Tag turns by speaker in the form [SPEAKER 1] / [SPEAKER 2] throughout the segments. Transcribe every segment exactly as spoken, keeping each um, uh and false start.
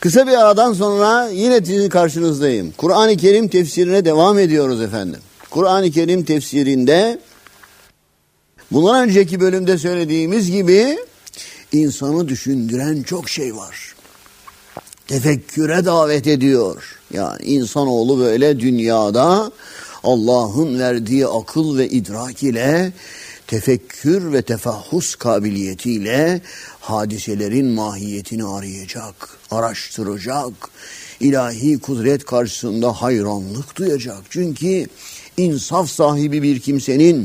[SPEAKER 1] Kısa bir aradan sonra yine sizin karşınızdayım. Kur'an-ı Kerim tefsirine devam ediyoruz efendim. Kur'an-ı Kerim tefsirinde bundan önceki bölümde söylediğimiz gibi insanı düşündüren çok şey var. Tefekküre davet ediyor. Yani insanoğlu böyle dünyada Allah'ın verdiği akıl ve idrak ile, tefekkür ve tefahhus kabiliyetiyle hadiselerin mahiyetini arayacak, araştıracak, ilahi kudret karşısında hayranlık duyacak. Çünkü insaf sahibi bir kimsenin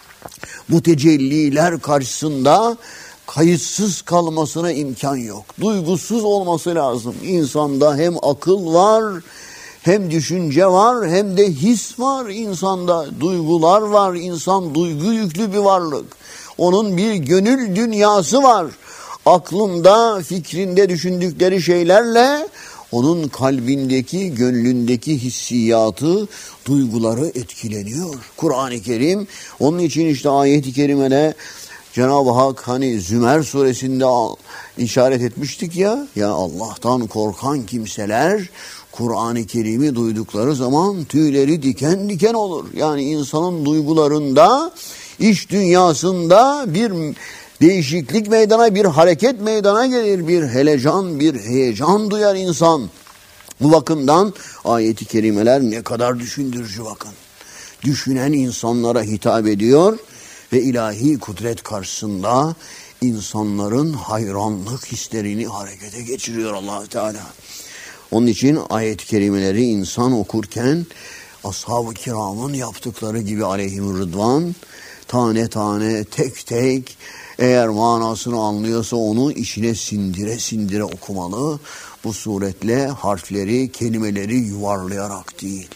[SPEAKER 1] bu tecelliler karşısında kayıtsız kalmasına imkan yok. Duygusuz olması lazım. İnsanda hem akıl var, hem düşünce var, hem de his var. İnsanda duygular var. İnsan duygu yüklü bir varlık. Onun bir gönül dünyası var. Aklında, fikrinde düşündükleri şeylerle onun kalbindeki, gönlündeki hissiyatı, duyguları etkileniyor. Kur'an-ı Kerim, onun için işte ayet-i kerimede Cenab-ı Hak hani Zümer suresinde işaret etmiştik ya, ya Allah'tan korkan kimseler Kur'an-ı Kerim'i duydukları zaman tüyleri diken diken olur. Yani insanın duygularında, iç dünyasında bir değişiklik meydana, bir hareket meydana gelir, bir helecan, bir heyecan duyar insan. Bu bakımdan ayet-i kerimeler ne kadar düşündürücü bakın. Düşünen insanlara hitap ediyor ve ilahi kudret karşısında insanların hayranlık hislerini harekete geçiriyor Allah Teala. Onun için ayet-i kerimeleri insan okurken ashab-ı kiramın yaptıkları gibi aleyhim rıdvan tane tane tek tek eğer manasını anlıyorsa onu içine sindire sindire okumalı. Bu suretle harfleri, kelimeleri yuvarlayarak değil.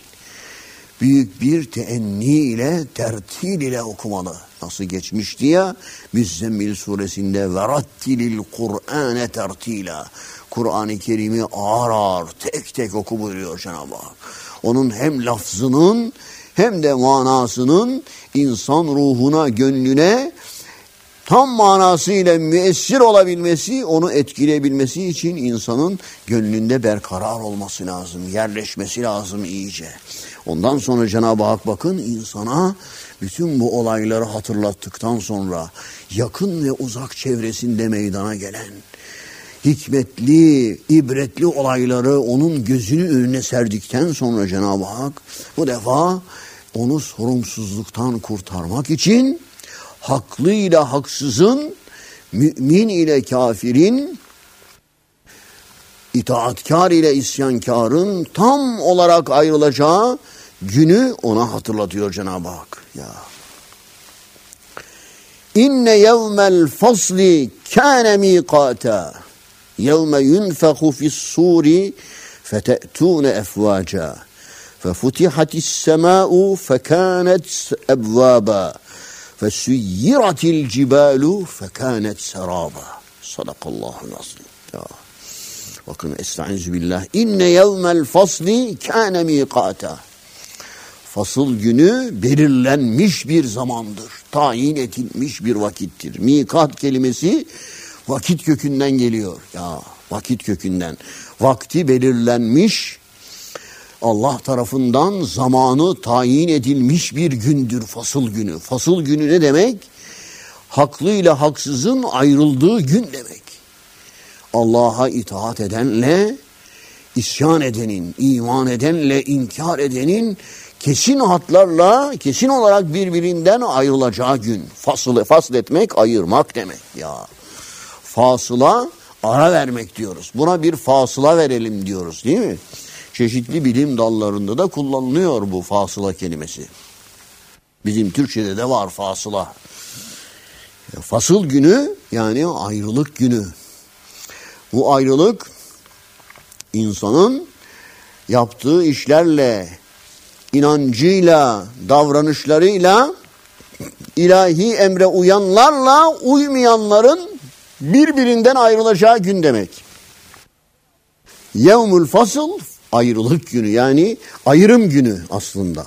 [SPEAKER 1] Büyük bir teenni ile, tertil ile okumalı. Nasıl geçmişti ya? Müzzemmil suresinde verattilil Kur'ane tertila. Kur'an-ı Kerim'i ağır ağır tek tek oku buyuruyor Cenab-ı Hak. Onun hem lafzının hem de manasının insan ruhuna, gönlüne tam manasıyla müessir olabilmesi, onu etkileyebilmesi için insanın gönlünde berkarar olması lazım, yerleşmesi lazım iyice. Ondan sonra Cenab-ı Hak bakın insana bütün bu olayları hatırlattıktan sonra yakın ve uzak çevresinde meydana gelen hikmetli, ibretli olayları onun gözünün önüne serdikten sonra Cenab-ı Hak bu defa onu sorumsuzluktan kurtarmak için haklı ile haksızın, mümin ile kafirin, itaatkar ile isyankarın tam olarak ayrılacağı günü ona hatırlatıyor Cenab-ı Hak. Ya. İnne yevmel fasli kâne mîkâta. Yevme yunfehu fis-sûri fete'tûne efvâca. Fefutihatis semâ'u fekânet ebvâba. Fesüyyiratil cibalu fekânet serâba. Sadakallahu nazim. Ya. Bakın estaizu billah. İnne yevmel fasli kâne mîkâta. Fasıl günü belirlenmiş bir zamandır. Tayin edilmiş bir vakittir. Mikat kelimesi vakit kökünden geliyor. Ya vakit kökünden. Vakti belirlenmiş, Allah tarafından zamanı tayin edilmiş bir gündür fasıl günü. Fasıl günü ne demek? Haklı ile haksızın ayrıldığı gün demek. Allah'a itaat edenle isyan edenin, iman edenle inkar edenin kesin hatlarla, kesin olarak birbirinden ayrılacağı gün. Fasıl, fasıl etmek, ayırmak demek. Ya fasıla, ara vermek diyoruz. Buna bir fasıla verelim diyoruz, değil mi? Çeşitli bilim dallarında da kullanılıyor bu fasıla kelimesi. Bizim Türkçe'de de var fasıla. Fasıl günü yani ayrılık günü. Bu ayrılık insanın yaptığı işlerle, inancıyla, davranışlarıyla, ilahi emre uyanlarla uymayanların birbirinden ayrılacağı gün demek. Yevmül fasıl, ayrılık günü yani ayrım günü aslında.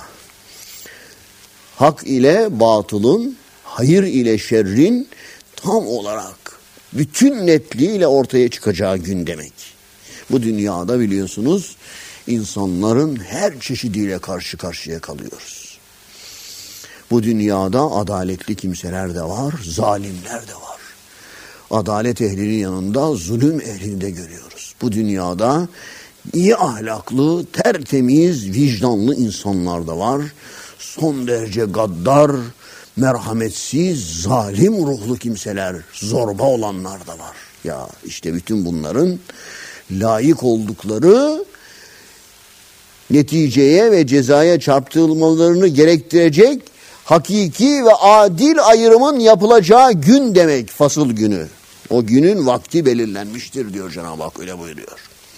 [SPEAKER 1] Hak ile batılın, hayır ile şerrin tam olarak bütün netliğiyle ortaya çıkacağı gün demek. Bu dünyada biliyorsunuz insanların her çeşidiyle karşı karşıya kalıyoruz. Bu dünyada adaletli kimseler de var, zalimler de var. Adalet ehlinin yanında zulüm ehlini de görüyoruz. Bu dünyada iyi ahlaklı, tertemiz, vicdanlı insanlar da var. Son derece gaddar, merhametsiz, zalim ruhlu kimseler, zorba olanlar da var. Ya işte bütün bunların layık oldukları neticeye ve cezaya çarptırılmalarını gerektirecek hakiki ve adil ayrımın yapılacağı gün demek, fasıl günü. O günün vakti belirlenmiştir diyor Cenab-ı Hak, öyle buyuruyor.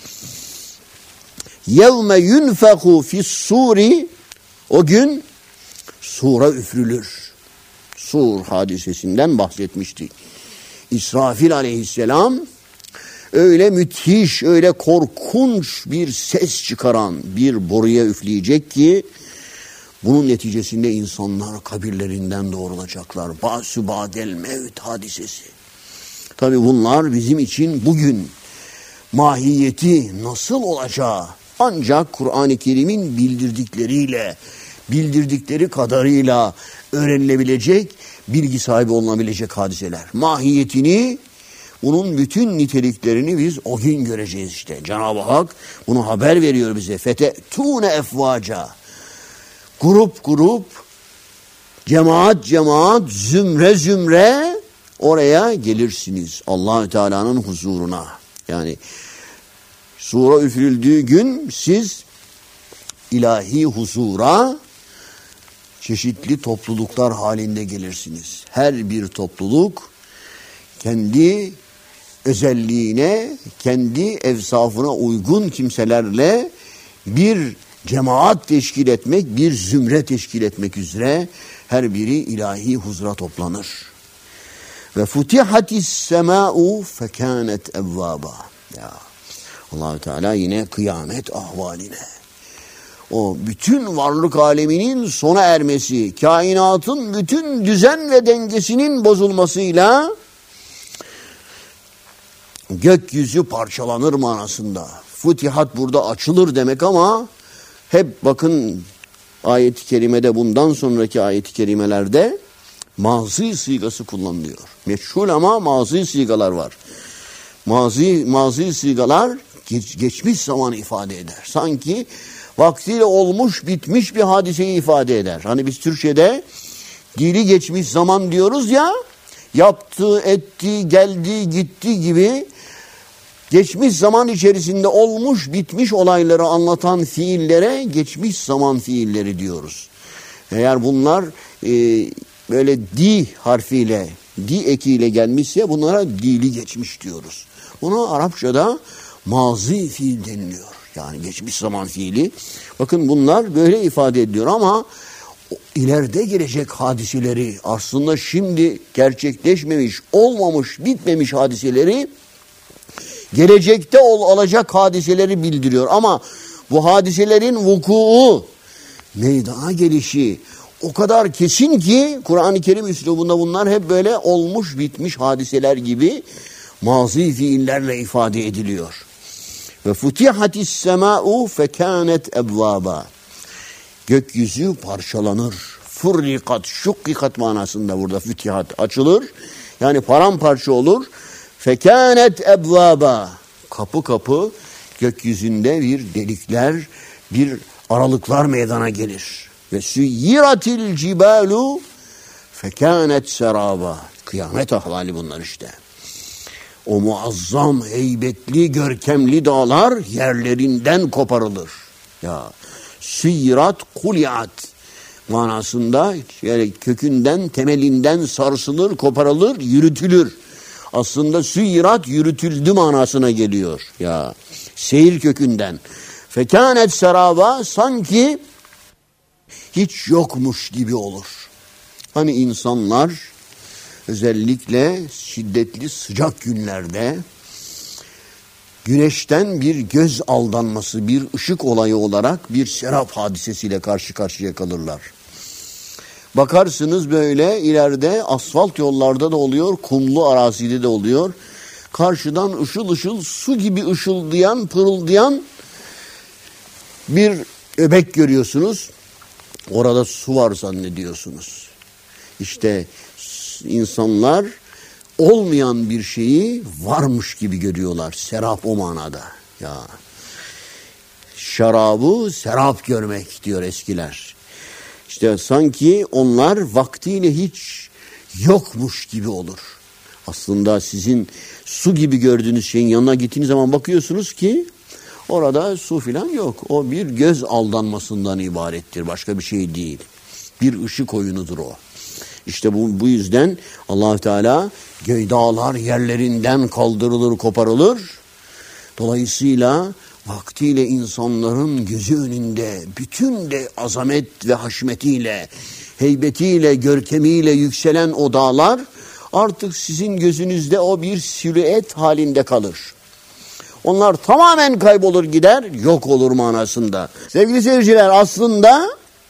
[SPEAKER 1] Yevme yunfeku fis-suri, o gün sura üfrülür. Sur hadisesinden bahsetmiştik. İsrafil aleyhisselam öyle müthiş, öyle korkunç bir ses çıkaran bir boruya üfleyecek ki bunun neticesinde insanlar kabirlerinden doğrulacaklar. Ba'su ba'del mevt hadisesi. Tabi bunlar bizim için bugün mahiyeti nasıl olacağı ancak Kur'an-ı Kerim'in bildirdikleriyle, bildirdikleri kadarıyla öğrenilebilecek, bilgi sahibi olunabilecek hadiseler. Mahiyetini, bunun bütün niteliklerini biz o gün göreceğiz işte. Cenab-ı Hak bunu haber veriyor bize. Fete'tûne efvaca. Grup grup, cemaat cemaat, zümre zümre oraya gelirsiniz. Allah-u Teala'nın huzuruna. Yani sura üfürüldüğü gün siz ilahi huzura çeşitli topluluklar halinde gelirsiniz. Her bir topluluk kendi özelliğine, kendi evsafına uygun kimselerle bir cemaat teşkil etmek, bir zümre teşkil etmek üzere her biri ilahi huzura toplanır. Ve futihatis semâ'u fekânet evvâba. Ya Allah-u Teala yine kıyamet ahvaline, o bütün varlık aleminin sona ermesi, kainatın bütün düzen ve dengesinin bozulmasıyla gökyüzü parçalanır manasında. Futihat burada açılır demek ama hep bakın ayet-i kerimede, bundan sonraki ayet-i kerimelerde mazi sigası kullanılıyor. Meçhul ama mazi sigalar var. Mazi, mazi sigalar geç, geçmiş zamanı ifade eder. Sanki vaktiyle olmuş bitmiş bir hadiseyi ifade eder. Hani biz Türkçe'de dili geçmiş zaman diyoruz ya, yaptı, etti, geldi, gitti gibi geçmiş zaman içerisinde olmuş bitmiş olayları anlatan fiillere geçmiş zaman fiilleri diyoruz. Eğer bunlar e, böyle di harfiyle, di ekiyle gelmişse bunlara dili geçmiş diyoruz. Buna Arapçada mazi fiil deniliyor. Yani geçmiş zaman fiili. Bakın bunlar böyle ifade ediliyor ama ileride gelecek hadiseleri, aslında şimdi gerçekleşmemiş, olmamış, bitmemiş hadiseleri, gelecekte ol, olacak hadiseleri bildiriyor. Ama bu hadiselerin vukuu, meydana gelişi o kadar kesin ki Kur'an-ı Kerim üslubunda bunlar hep böyle olmuş bitmiş hadiseler gibi mazi fiillerle ifade ediliyor. Ve futihatis semâ'u fekânet ebvâba. Gökyüzü parçalanır. Furrikat, şukkikat manasında burada fütihat açılır. Yani paramparça olur. Fekânet ebvâba. Kapı kapı gökyüzünde bir delikler, bir aralıklar meydana gelir. Ve süyyiratil cibalu fekânet serâba. Kıyamet ahvali bunlar işte. O muazzam, heybetli, görkemli dağlar yerlerinden koparılır. Ya süyyirat kuliat manasında yani kökünden, temelinden sarsılır, koparılır, yürütülür. Aslında süyyirat yürütüldü manasına geliyor. Ya seyir kökünden. Fekânet seraba, sanki hiç yokmuş gibi olur. Hani insanlar özellikle şiddetli sıcak günlerde güneşten bir göz aldanması, bir ışık olayı olarak bir serap hadisesiyle karşı karşıya kalırlar. Bakarsınız böyle ileride asfalt yollarda da oluyor, kumlu arazide de oluyor. karşıdan ışıl ışıl su gibi ışıldayan, pırıldayan bir öbek görüyorsunuz. Orada su var zannediyorsunuz. İşte insanlar olmayan bir şeyi varmış gibi görüyorlar. Serap o manada. Ya şarabı serap görmek diyor eskiler. İşte sanki onlar vaktiyle hiç yokmuş gibi olur. Aslında sizin su gibi gördüğünüz şeyin yanına gittiğiniz zaman bakıyorsunuz ki orada su filan yok. O bir göz aldanmasından ibarettir. Başka bir şey değil. Bir ışık oyunudur o. İşte bu, bu yüzden Allah Teala göğ dağlar yerlerinden kaldırılır, koparılır. Dolayısıyla vaktiyle insanların gözü önünde bütün de azamet ve haşmetiyle, heybetiyle, görkemiyle yükselen o dağlar artık sizin gözünüzde o bir silüet halinde kalır. Onlar tamamen kaybolur gider, yok olur manasında. Sevgili seyirciler, aslında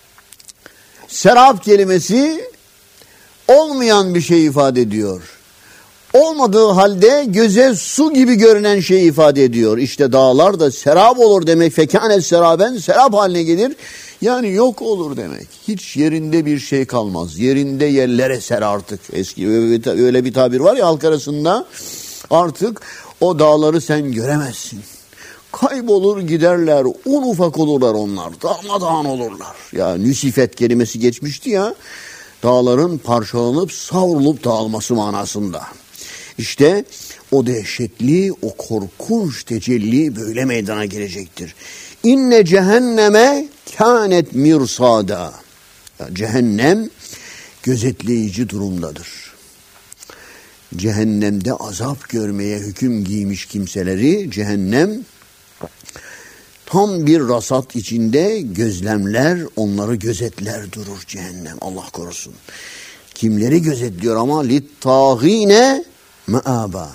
[SPEAKER 1] serap kelimesi olmayan bir şey ifade ediyor. Olmadığı halde göze su gibi görünen şey ifade ediyor. İşte dağlar da serap olur demek. Fekânet seraben, serap haline gelir. Yani yok olur demek. Hiç yerinde bir şey kalmaz. Yerinde yerler eser artık. Eski öyle bir tabir var ya halk arasında. Artık o dağları sen göremezsin. Kaybolur giderler. Un ufak olurlar onlar. Darmadağın olurlar. Ya nüsifet kelimesi geçmişti ya. Dağların parçalanıp savrulup dağılması manasında. İşte o dehşetli, o korkunç tecelli böyle meydana gelecektir. İnne cehenneme kânet mirsada. Cehennem gözetleyici durumdadır. Cehennemde azap görmeye hüküm giymiş kimseleri cehennem tam bir rasat içinde gözlemler, onları gözetler durur cehennem. Allah korusun. Kimleri gözetliyor ama littâgîne meâbâ.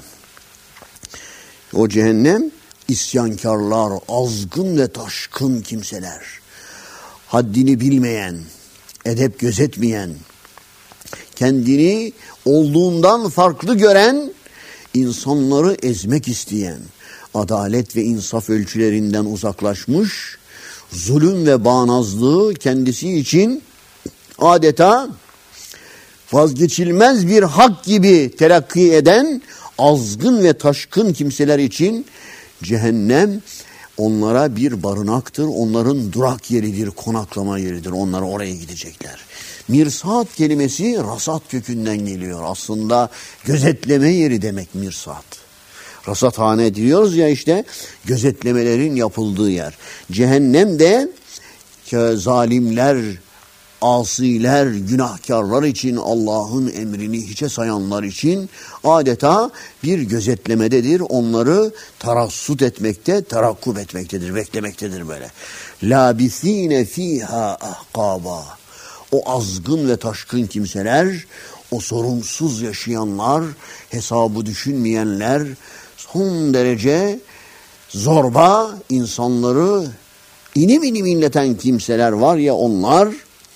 [SPEAKER 1] O cehennem isyankarlar, azgın ve taşkın kimseler. Haddini bilmeyen, edep gözetmeyen, kendini olduğundan farklı gören, insanları ezmek isteyen, adalet ve insaf ölçülerinden uzaklaşmış, zulüm ve bağnazlığı kendisi için adeta vazgeçilmez bir hak gibi telakki eden azgın ve taşkın kimseler için cehennem onlara bir barınaktır, onların durak yeridir, konaklama yeridir. Onlar oraya gidecekler. Mirsat kelimesi rasat kökünden geliyor. Aslında gözetleme yeri demek mirsat. Rasathane diyoruz ya işte gözetlemelerin yapıldığı yer. Cehennem de zalimler, asiler, günahkarlar için Allah'ın emrini hiçe sayanlar için adeta bir gözetlemededir. Onları tarassut etmekte, terakkub etmektedir, beklemektedir böyle. Labisine fiha ahqaba. O azgın ve taşkın kimseler, o sorumsuz yaşayanlar, hesabı düşünmeyenler, son derece zorba insanları inim inim inleten kimseler var ya onlar,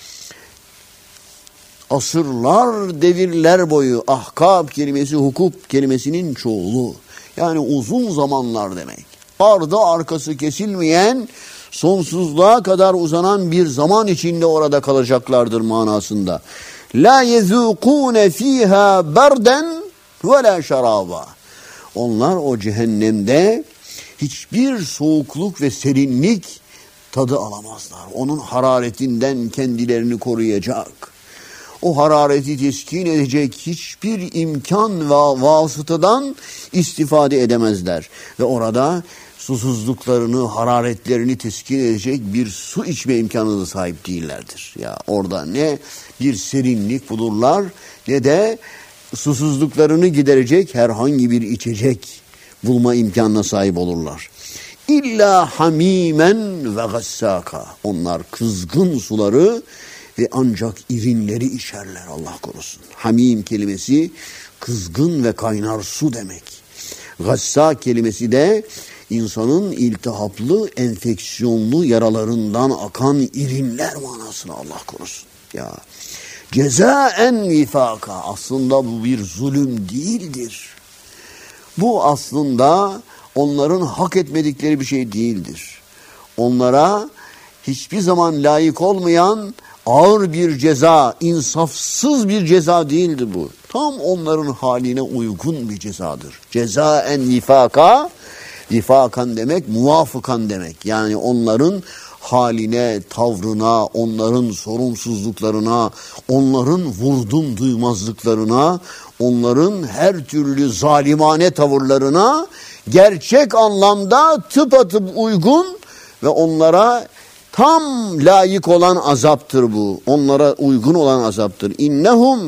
[SPEAKER 1] asırlar, devirler boyu ahkab kelimesi hukuk kelimesinin çoğulu. Yani uzun zamanlar demek. Ardı arkası kesilmeyen, sonsuzluğa kadar uzanan bir zaman içinde orada kalacaklardır manasında. La yezûkûne fîhâ berden ve la şarâba. Onlar o cehennemde hiçbir soğukluk ve serinlik tadı alamazlar. Onun hararetinden kendilerini koruyacak, o harareti teskin edecek hiçbir imkan ve vasıtadan istifade edemezler. Ve orada susuzluklarını, hararetlerini teskin edecek bir su içme imkanına sahip değillerdir. Ya orada ne bir serinlik bulurlar ne de susuzluklarını giderecek herhangi bir içecek bulma imkanına sahip olurlar. İlla hamimen ve gassaka. Onlar kızgın suları ve ancak irinleri içerler, Allah korusun. Hamim kelimesi kızgın ve kaynar su demek. Gassa kelimesi de insanın iltihaplı, enfeksiyonlu yaralarından akan irinler manasına, Allah korusun. Ya cezaen vifaka, aslında bu bir zulüm değildir. Bu aslında onların hak etmedikleri bir şey değildir. Onlara hiçbir zaman layık olmayan ağır bir ceza, insafsız bir ceza değildir bu. Tam onların haline uygun bir cezadır. Cezaen vifaka, vifakan demek muvafıkan demek. Yani onların haline, tavrına, onların sorumsuzluklarına, onların vurdum duymazlıklarına, onların her türlü zalimane tavırlarına gerçek anlamda tıpatıp uygun ve onlara tam layık olan azaptır bu. Onlara uygun olan azaptır. İnnehum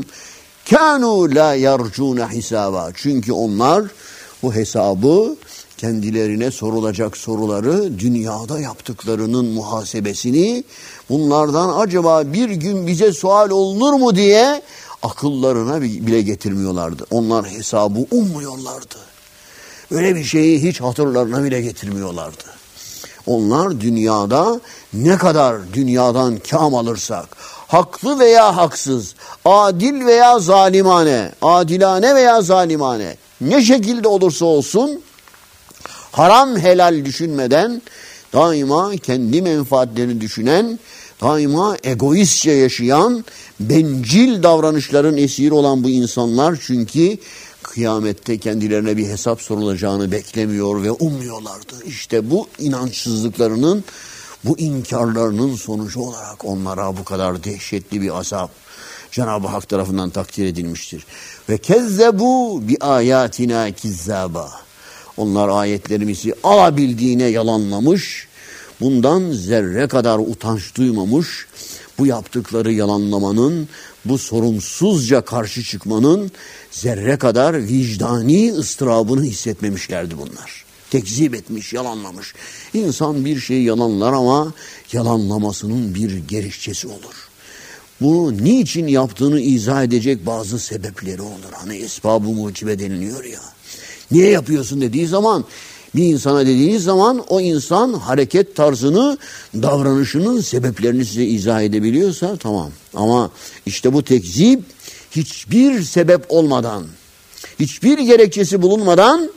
[SPEAKER 1] kânû lâ yarcûne hisâbâ. Çünkü onlar bu hesabı, kendilerine sorulacak soruları, dünyada yaptıklarının muhasebesini, bunlardan acaba bir gün bize sual olunur mu diye akıllarına bile getirmiyorlardı. Onlar hesabı ummuyorlardı. Öyle bir şeyi hiç hatırlarına bile getirmiyorlardı. Onlar dünyada ne kadar dünyadan kâm alırsak, haklı veya haksız, adil veya zalimane, adilane veya zalimane, ne şekilde olursa olsun, haram helal düşünmeden, daima kendi menfaatlerini düşünen, daima egoistçe yaşayan, bencil davranışların esiri olan bu insanlar, çünkü kıyamette kendilerine bir hesap sorulacağını beklemiyor ve ummuyorlardı. İşte bu inançsızlıklarının, bu inkarlarının sonucu olarak onlara bu kadar dehşetli bir azap Cenab-ı Hak tarafından takdir edilmiştir. Ve kezzebu bi ayatina kizzaba. Onlar ayetlerimizi alabildiğine yalanlamış, bundan zerre kadar utanç duymamış, bu yaptıkları yalanlamanın, bu sorumsuzca karşı çıkmanın zerre kadar vicdani ıstırabını hissetmemişlerdi bunlar. Tekzip etmiş, yalanlamış. İnsan bir şeyi yalanlar ama yalanlamasının bir gerekçesi olur. Bunu niçin yaptığını izah edecek bazı sebepleri olur. Hani esbab-ı mucibe deniliyor ya. Niye yapıyorsun dediği zaman, bir insana dediğiniz zaman o insan hareket tarzını, davranışının sebeplerini size izah edebiliyorsa tamam. Ama işte bu tekzip hiçbir sebep olmadan, hiçbir gerekçesi bulunmadan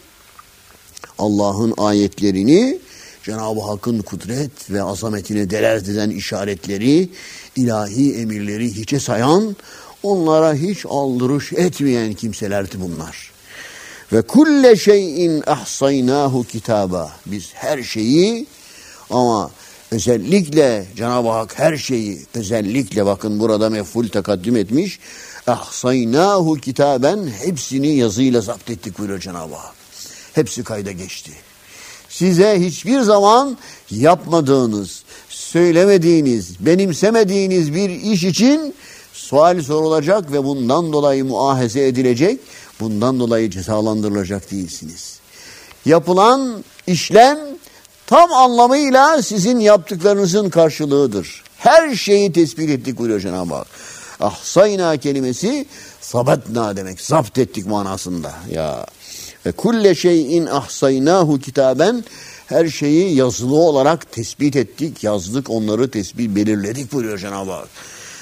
[SPEAKER 1] Allah'ın ayetlerini, Cenab-ı Hakk'ın kudret ve azametine delalet eden işaretleri, ilahi emirleri hiçe sayan, onlara hiç aldırış etmeyen kimselerdi bunlar. Ve kulle şeyin ahsaynahu kitaba. Biz her şeyi, ama özellikle Cenab-ı Hak her şeyi, özellikle bakın burada mef'ul takaddüm etmiş. Ahsaynahu kitaben, hepsini yazıyla zapt ettik buyuruyor Cenab-ı Hak. Hepsi kayda geçti. Size hiçbir zaman yapmadığınız, söylemediğiniz, benimsemediğiniz bir iş için sual sorulacak ve bundan dolayı muahaze edilecek, bundan dolayı cezalandırılacak değilsiniz. Yapılan işlem tam anlamıyla sizin yaptıklarınızın karşılığıdır. Her şeyi tespit ettik buyuruyor Cenab-ı Hak. Ahsayna kelimesi sabatna demek, zapt ettik manasında. Ya ve kulle şeyin ahsaynahu kitaben, her şeyi yazılı olarak tespit ettik, yazdık, onları tespit belirledik buyuruyor Cenab-ı Hak.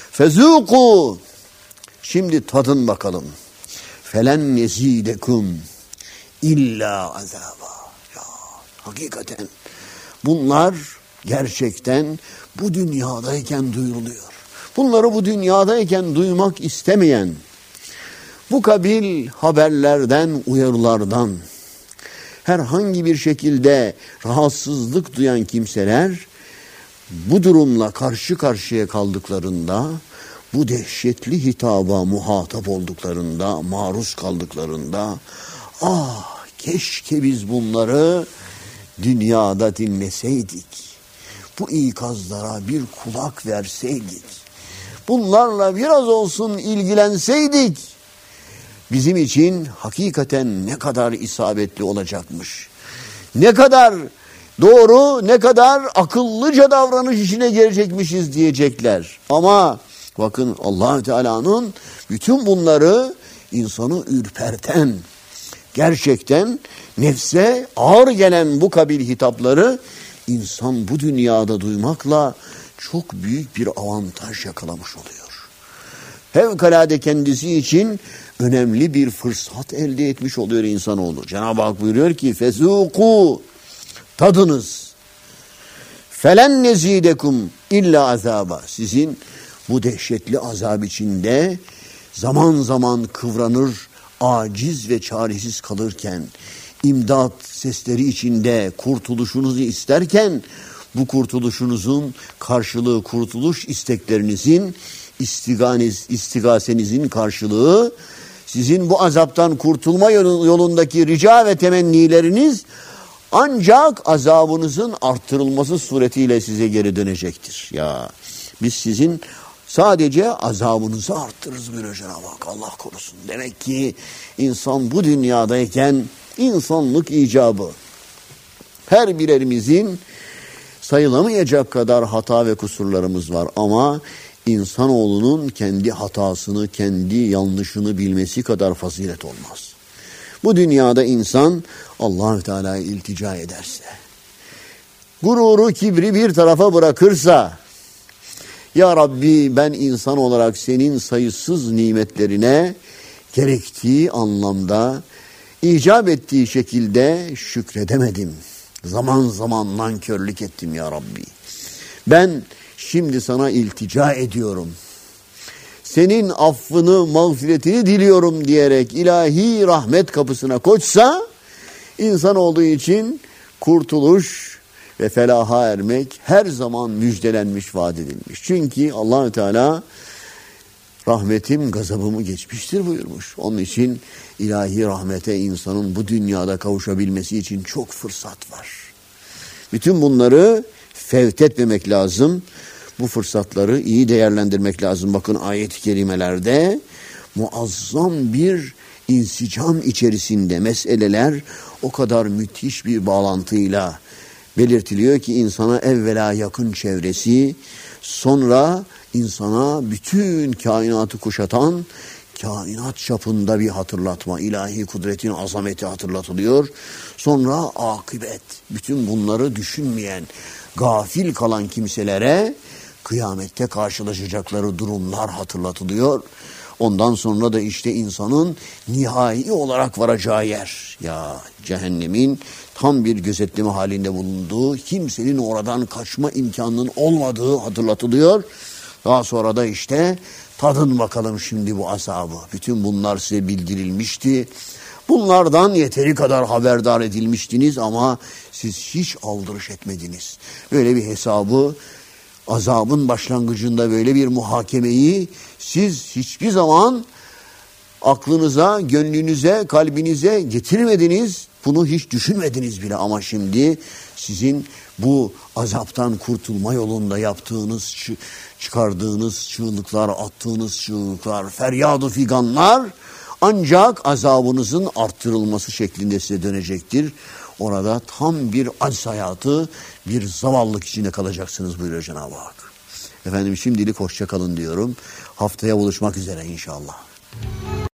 [SPEAKER 1] Fezuku, şimdi tadın bakalım. Felen nezidekum illa azaba. Ya hakikaten bunlar gerçekten bu dünyadayken duyuluyor. Bunları bu dünyadayken duymak istemeyen, bu kabil haberlerden, uyarılardan herhangi bir şekilde rahatsızlık duyan kimseler bu durumla karşı karşıya kaldıklarında, bu dehşetli hitaba muhatap olduklarında, maruz kaldıklarında, ah keşke biz bunları dünyada dinleseydik, bu ikazlara bir kulak verseydik, bunlarla biraz olsun ilgilenseydik, bizim için hakikaten ne kadar isabetli olacakmış. Ne kadar doğru, ne kadar akıllıca davranış içine girecekmişiz diyecekler. Ama bakın Allah Teala'nın bütün bunları insanı ürperten, gerçekten nefse ağır gelen bu kabil hitapları insan bu dünyada duymakla çok büyük bir avantaj yakalamış oluyor. Fevkalade kendisi için önemli bir fırsat elde etmiş oluyor insanoğlu. Cenab-ı Hak buyuruyor ki fezuku, tadınız. Felen nezidekum illa azaba. Sizin bu dehşetli azap içinde zaman zaman kıvranır, aciz ve çaresiz kalırken, imdat sesleri içinde kurtuluşunuzu isterken, bu kurtuluşunuzun karşılığı, kurtuluş isteklerinizin, istiganiz, istigasenizin karşılığı, sizin bu azaptan kurtulma yolundaki rica ve temennileriniz ancak azabınızın arttırılması suretiyle size geri dönecektir. Ya biz sizin sadece azabınızı arttırırız buyuruyor Cenab-ı Hak. Allah korusun. Demek ki insan bu dünyadayken insanlık icabı. Her birerimizin sayılamayacak kadar hata ve kusurlarımız var ama insanoğlunun kendi hatasını, kendi yanlışını bilmesi kadar fazilet olmaz. Bu dünyada insan Allah-u Teala'ya iltica ederse, gururu, kibri bir tarafa bırakırsa, ya Rabbi ben insan olarak senin sayısız nimetlerine gerektiği anlamda, icap ettiği şekilde şükredemedim. Zaman zaman nankörlük ettim ya Rabbi. Ben şimdi sana iltica ediyorum. Senin affını, mağfiretini diliyorum diyerek ilahi rahmet kapısına koşsa, insan olduğu için kurtuluş ve felaha ermek her zaman müjdelenmiş, vaat edilmiş. Çünkü Allah-u Teala rahmetim gazabımı geçmiştir buyurmuş. Onun için ilahi rahmete insanın bu dünyada kavuşabilmesi için çok fırsat var. Bütün bunları fevt etmemek lazım. Bu fırsatları iyi değerlendirmek lazım. Bakın ayet-i kerimelerde muazzam bir insicam içerisinde meseleler o kadar müthiş bir bağlantıyla belirtiliyor ki insana evvela yakın çevresi, sonra insana bütün kainatı kuşatan kainat çapında bir hatırlatma, ilahi kudretin azameti hatırlatılıyor. Sonra akıbet, bütün bunları düşünmeyen, gafil kalan kimselere kıyamette karşılaşacakları durumlar hatırlatılıyor. Ondan sonra da işte insanın nihai olarak varacağı yer. Ya cehennemin tam bir gözetleme halinde bulunduğu, kimsenin oradan kaçma imkanının olmadığı hatırlatılıyor. Daha sonra da işte tadın bakalım şimdi bu azabı. Bütün bunlar size bildirilmişti. Bunlardan yeteri kadar haberdar edilmiştiniz ama siz hiç aldırış etmediniz. Böyle bir hesabı, azabın başlangıcında böyle bir muhakemeyi siz hiçbir zaman aklınıza, gönlünüze, kalbinize getirmediniz. Bunu hiç düşünmediniz bile ama şimdi sizin bu azaptan kurtulma yolunda yaptığınız, çıkardığınız çığlıklar, attığınız çığlıklar, feryad-ı figanlar ancak azabınızın arttırılması şeklinde size dönecektir. Orada tam bir aciz hayatı, bir zavallık içinde kalacaksınız buyuruyor Cenab-ı Hak. Efendim şimdilik hoşça kalın diyorum. Haftaya buluşmak üzere inşallah.